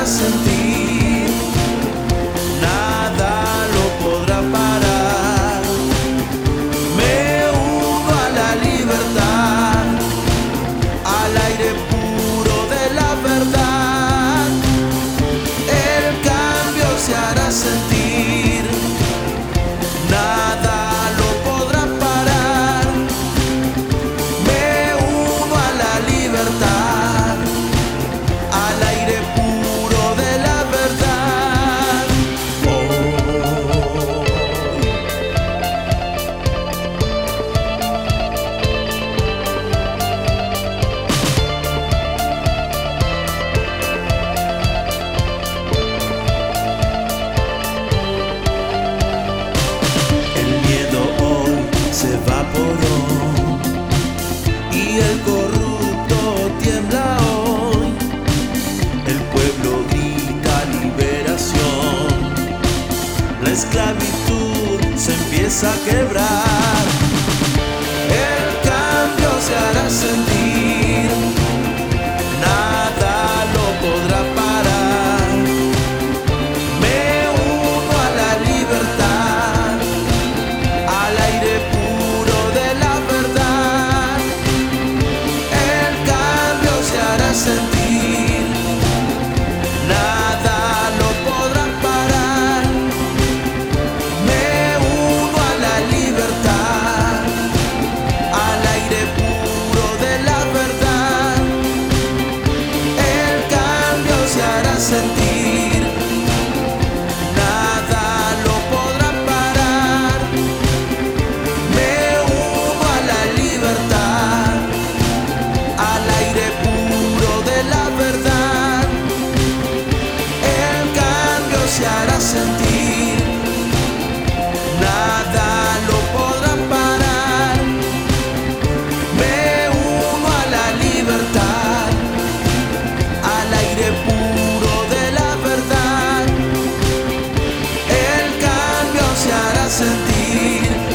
hará sentir, nada lo podrá parar. Me uno a la libertad, al aire puro de la verdad. El cambio se hará sentir, nada lo podrá parar. Me uno a la libertad, al aire puro de la verdad. El miedo hoy se evaporó y el corrupto tiembla hoy. El pueblo grita liberación, la esclavitud se empieza a quebrar. El cambio se hará sentir, nada lo podrá parar. Me uno a la libertad, al aire puro de la verdad. El cambio se hará sentir, nada lo podrá parar. Me uno a la libertad, al aire puro de la verdad. El cambio se hará sentir, nada lo podrá parar. Me uno a la libertad, al aire puro de la verdad. El cambio se hará sentir, nada lo podrá parar. Me uno a la libertad, al aire puro de la verdad. El cambio se hará sentir,